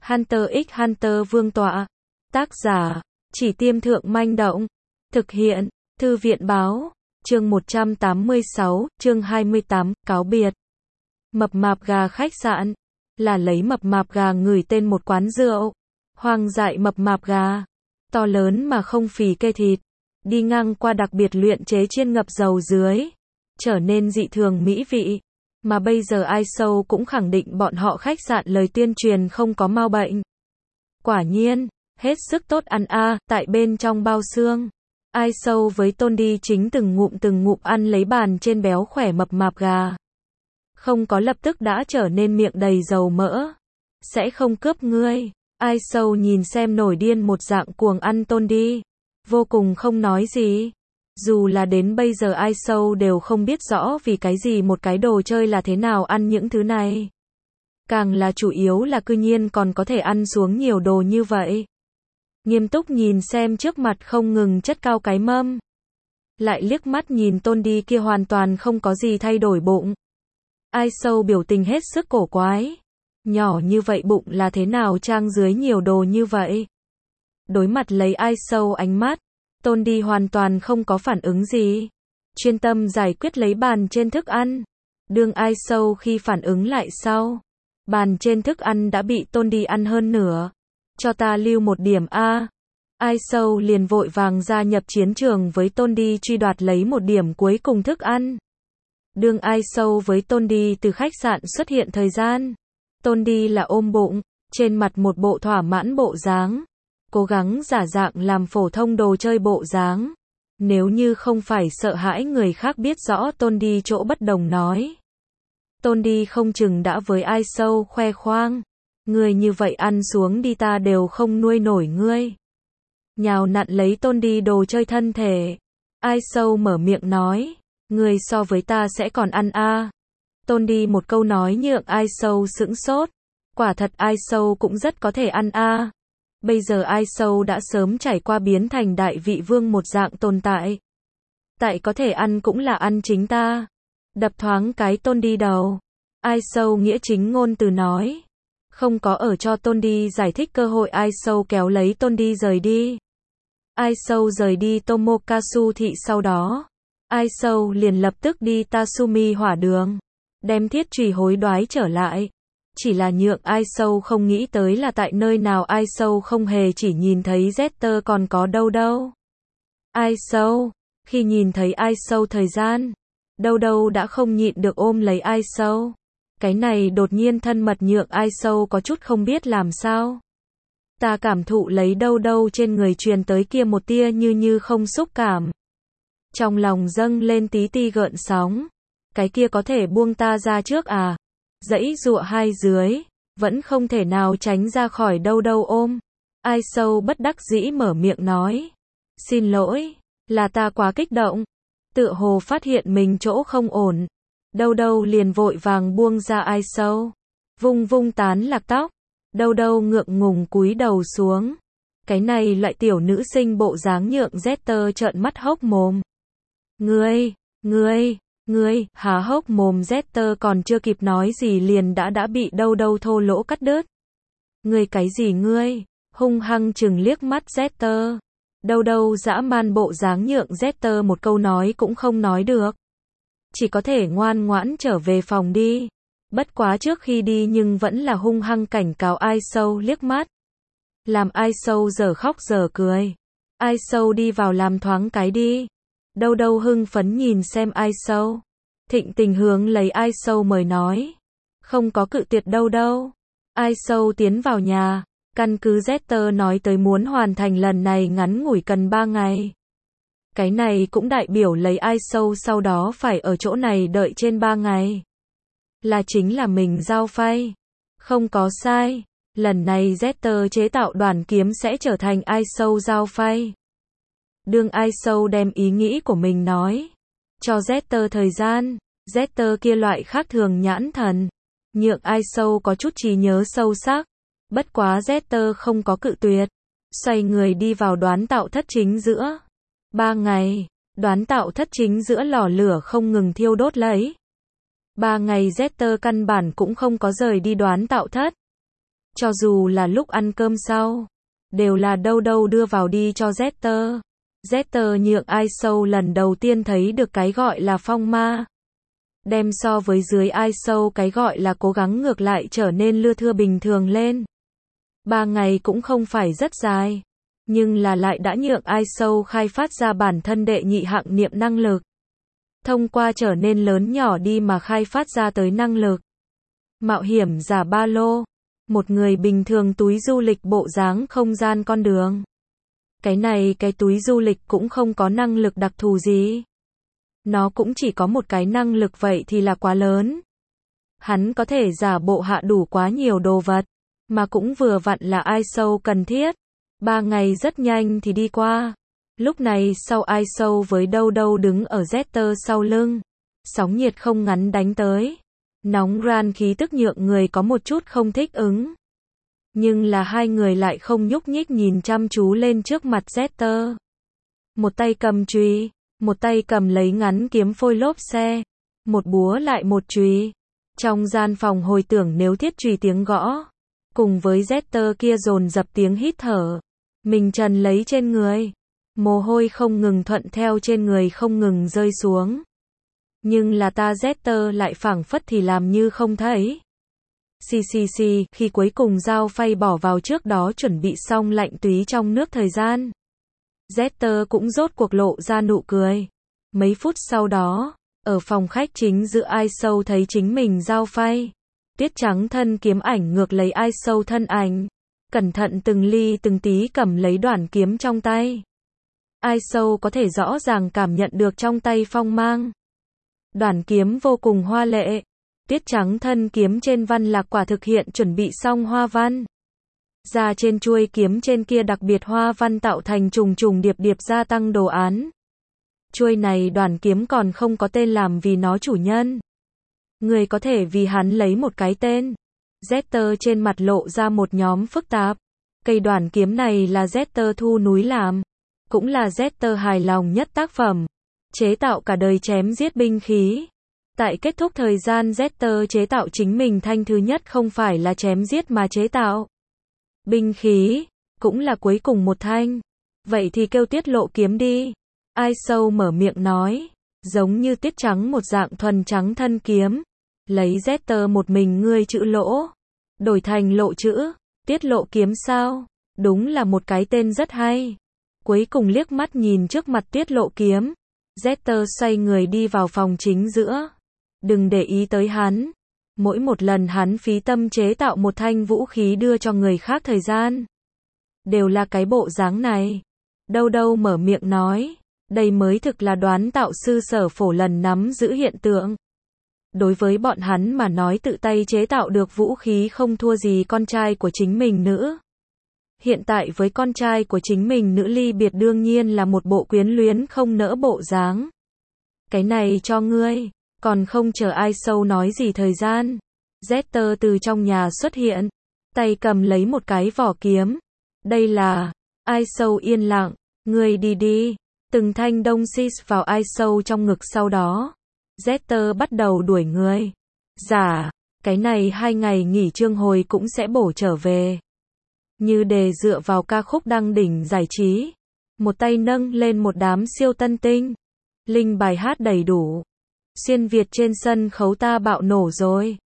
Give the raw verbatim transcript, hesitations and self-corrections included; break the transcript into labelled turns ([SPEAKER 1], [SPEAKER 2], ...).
[SPEAKER 1] Hunter x Hunter vương tọa. Tác giả, Chỉ Tiêm Thượng Manh Động. Thực hiện, Thư viện Báo. Chương một trăm tám mươi sáu, chương hai mươi tám, cáo biệt. Mập mạp gà khách sạn. Là lấy mập mạp gà ngửi tên một quán rượu. Hoang dại mập mạp gà. To lớn mà không phì kê thịt. Đi ngang qua đặc biệt luyện chế chiên ngập dầu dưới. Trở nên dị thường mỹ vị. Mà bây giờ ai sâu cũng khẳng định bọn họ khách sạn lời tuyên truyền không có mau bệnh. Quả nhiên, hết sức tốt ăn a, à, tại bên trong bao xương. Ai sâu với Tôn đi chính từng ngụm từng ngụm ăn lấy bàn trên béo khỏe mập mạp gà. Không có lập tức đã trở nên miệng đầy dầu mỡ. Sẽ không cướp ngươi. Ai sâu nhìn xem nổi điên một dạng cuồng ăn Tôn đi. Vô cùng không nói gì. Dù là đến bây giờ ai sâu đều không biết rõ vì cái gì một cái đồ chơi là thế nào ăn những thứ này. Càng là chủ yếu là cư nhiên còn có thể ăn xuống nhiều đồ như vậy. Nghiêm túc nhìn xem trước mặt không ngừng chất cao cái mâm. Lại liếc mắt nhìn Tôn đi kia hoàn toàn không có gì thay đổi bụng. Ai sâu biểu tình hết sức cổ quái. Nhỏ như vậy bụng là thế nào trang dưới nhiều đồ như vậy. Đối mặt lấy ai sâu ánh mắt. Tôn đi hoàn toàn không có phản ứng gì. Chuyên tâm giải quyết lấy bàn trên thức ăn. Đương ai sâu khi phản ứng lại sau. Bàn trên thức ăn đã bị Tôn đi ăn hơn nửa. Cho ta lưu một điểm A. Ai sâu liền vội vàng gia nhập chiến trường với Tôn đi truy đoạt lấy một điểm cuối cùng thức ăn. Đương ai sâu với Tôn đi từ khách sạn xuất hiện thời gian. Tôn đi là ôm bụng, trên mặt một bộ thỏa mãn bộ dáng. Cố gắng giả dạng làm phổ thông đồ chơi bộ dáng. Nếu như không phải sợ hãi người khác biết rõ Tôn đi chỗ bất đồng nói. Tôn đi không chừng đã với ai sâu khoe khoang. Người như vậy ăn xuống đi ta đều không nuôi nổi ngươi. Nhào nặn lấy Tôn đi đồ chơi thân thể. Ai sâu mở miệng nói. Người so với ta sẽ còn ăn a. À. Tôn đi một câu nói nhượng ai sâu sững sốt. Quả thật ai sâu cũng rất có thể ăn a. À. Bây giờ ai sâu đã sớm trải qua biến thành đại vị vương một dạng tồn tại. Tại có thể ăn cũng là ăn chính ta. Đập thoáng cái Tôn đi đầu. Ai sâu nghĩa chính ngôn từ nói. Không có ở cho Tôn đi giải thích cơ hội ai sâu kéo lấy Tôn đi rời đi. Ai sâu rời đi Tomokazu thị sau đó. Ai sâu liền lập tức đi Tatsumi hỏa đường. Đem thiết chùy hối đoái trở lại. Chỉ là nhượng ai sâu không nghĩ tới là tại nơi nào ai sâu không hề chỉ nhìn thấy Zester còn có đâu đâu. Ai sâu, khi nhìn thấy ai sâu thời gian, đâu đâu đã không nhịn được ôm lấy ai sâu. Cái này đột nhiên thân mật nhượng ai sâu có chút không biết làm sao. Ta cảm thụ lấy đâu đâu trên người truyền tới kia một tia như như không xúc cảm. Trong lòng dâng lên tí ti gợn sóng. Cái kia có thể buông ta ra trước à? Dãy dụa hai dưới, vẫn không thể nào tránh ra khỏi đâu đâu ôm. Ai sâu bất đắc dĩ mở miệng nói. Xin lỗi, là ta quá kích động. Tựa hồ phát hiện mình chỗ không ổn. Đâu đâu liền vội vàng buông ra ai sâu. Vung vung tán lạc tóc. Đâu đâu ngượng ngùng cúi đầu xuống. Cái này loại tiểu nữ sinh bộ dáng nhượng Zester trợn mắt hốc mồm. Ngươi, ngươi. Ngươi, há hốc mồm Zester còn chưa kịp nói gì liền đã đã bị đâu đâu thô lỗ cắt đứt. Ngươi cái gì ngươi, hung hăng chừng liếc mắt Zester. Đâu đâu dã man bộ dáng nhượng Zester một câu nói cũng không nói được. Chỉ có thể ngoan ngoãn trở về phòng đi. Bất quá trước khi đi nhưng vẫn là hung hăng cảnh cáo ai sâu liếc mắt. Làm ai sâu giờ khóc giờ cười. Ai sâu đi vào làm thoáng cái đi. Đâu đâu hưng phấn nhìn xem ai sâu. Thịnh tình hướng lấy ai sâu mời nói. Không có cự tuyệt đâu đâu. Ai sâu tiến vào nhà. Căn cứ Zester nói tới muốn hoàn thành lần này ngắn ngủi cần ba ngày. Cái này cũng đại biểu lấy ai sâu sau đó phải ở chỗ này đợi trên ba ngày. Là chính là mình giao phay. Không có sai. Lần này Zester chế tạo đoàn kiếm sẽ trở thành ai sâu giao phay. Đương ai sâu đem ý nghĩ của mình nói. Cho Zester thời gian. Zester kia loại khác thường nhãn thần. Nhượng ai sâu có chút trí nhớ sâu sắc. Bất quá Zester không có cự tuyệt. Xoay người đi vào đoán tạo thất chính giữa. Ba ngày. Đoán tạo thất chính giữa lò lửa không ngừng thiêu đốt lấy. Ba ngày Zester căn bản cũng không có rời đi đoán tạo thất. Cho dù là lúc ăn cơm sau, đều là đâu đâu đưa vào đi cho Jeter. Jeter nhượng ai sâu lần đầu tiên thấy được cái gọi là phong ma. Đem so với dưới ai sâu cái gọi là cố gắng ngược lại trở nên lưa thưa bình thường lên. Ba ngày cũng không phải rất dài, nhưng là lại đã nhượng ai sâu khai phát ra bản thân đệ nhị hạng niệm năng lực. Thông qua trở nên lớn nhỏ đi mà khai phát ra tới năng lực. Mạo hiểm giả ba lô. Một người bình thường túi du lịch bộ dáng không gian con đường. Cái này cái túi du lịch cũng không có năng lực đặc thù gì. Nó cũng chỉ có một cái năng lực vậy thì là quá lớn. Hắn có thể giả bộ hạ đủ quá nhiều đồ vật, mà cũng vừa vặn là ai sâu cần thiết. Ba ngày rất nhanh thì đi qua. Lúc này sau ai sâu với đâu đâu đứng ở Jeter sau lưng. Sóng nhiệt không ngắn đánh tới. Nóng ran khí tức nhượng người có một chút không thích ứng. Nhưng là hai người lại không nhúc nhích nhìn chăm chú lên trước mặt Jeter. Một tay cầm chùy, một tay cầm lấy ngắn kiếm phôi lốp xe. Một búa lại một chùy. Trong gian phòng hồi tưởng nếu thiết chùy tiếng gõ. Cùng với Jeter kia dồn dập tiếng hít thở. Mình trần lấy trên người. Mồ hôi không ngừng thuận theo trên người không ngừng rơi xuống. Nhưng là ta Jeter lại phảng phất thì làm như không thấy. Xì xì xì, khi cuối cùng dao phay bỏ vào trước đó chuẩn bị xong lạnh túy trong nước thời gian. Jeter cũng rốt cuộc lộ ra nụ cười. Mấy phút sau đó, ở phòng khách chính giữa ai sâu thấy chính mình dao phay. Tuyết trắng thân kiếm ảnh ngược lấy ai sâu thân ảnh. Cẩn thận từng ly từng tí cầm lấy đoạn kiếm trong tay. Ai sâu có thể rõ ràng cảm nhận được trong tay phong mang. Đoạn kiếm vô cùng hoa lệ. Tuyết trắng thân kiếm trên văn lạc quả thực hiện chuẩn bị xong hoa văn. Ra trên chuôi kiếm trên kia đặc biệt hoa văn tạo thành trùng trùng điệp điệp gia tăng đồ án. Chuôi này đoạn kiếm còn không có tên làm vì nó chủ nhân. Người có thể vì hắn lấy một cái tên. Jeter trên mặt lộ ra một nhóm phức tạp. Cây đoạn kiếm này là Jeter thu núi làm. Cũng là Jeter hài lòng nhất tác phẩm. Chế tạo cả đời chém giết binh khí. Tại kết thúc thời gian Jeter chế tạo chính mình thanh thứ nhất không phải là chém giết mà chế tạo. Binh khí, cũng là cuối cùng một thanh. Vậy thì kêu tiết lộ kiếm đi. Ai sâu mở miệng nói. Giống như tiết trắng một dạng thuần trắng thân kiếm. Lấy Jeter một mình ngươi chữ lỗ. Đổi thành lộ chữ. Tiết lộ kiếm sao? Đúng là một cái tên rất hay. Cuối cùng liếc mắt nhìn trước mặt tiết lộ kiếm. Jeter xoay người đi vào phòng chính giữa. Đừng để ý tới hắn. Mỗi một lần hắn phí tâm chế tạo một thanh vũ khí đưa cho người khác thời gian. Đều là cái bộ dáng này. Đâu đâu mở miệng nói. Đây mới thực là đoán tạo sư Sở Phổ lần nắm giữ hiện tượng. Đối với bọn hắn mà nói tự tay chế tạo được vũ khí không thua gì con trai của chính mình nữa. Hiện tại với con trai của chính mình nữ ly biệt đương nhiên là một bộ quyến luyến không nỡ bộ dáng. Cái này cho ngươi, còn không chờ ai sâu nói gì thời gian. Jeter từ trong nhà xuất hiện, tay cầm lấy một cái vỏ kiếm. Đây là, ai sâu yên lặng, ngươi đi đi, từng thanh đông xít vào ai sâu trong ngực sau đó. Jeter bắt đầu đuổi người. Dạ, cái này hai ngày nghỉ chương hồi cũng sẽ bổ trở về. Như đề dựa vào ca khúc đăng đỉnh giải trí. Một tay nâng lên một đám siêu tân tinh. Linh bài hát đầy đủ. Xuyên Việt trên sân khấu ta bạo nổ rồi.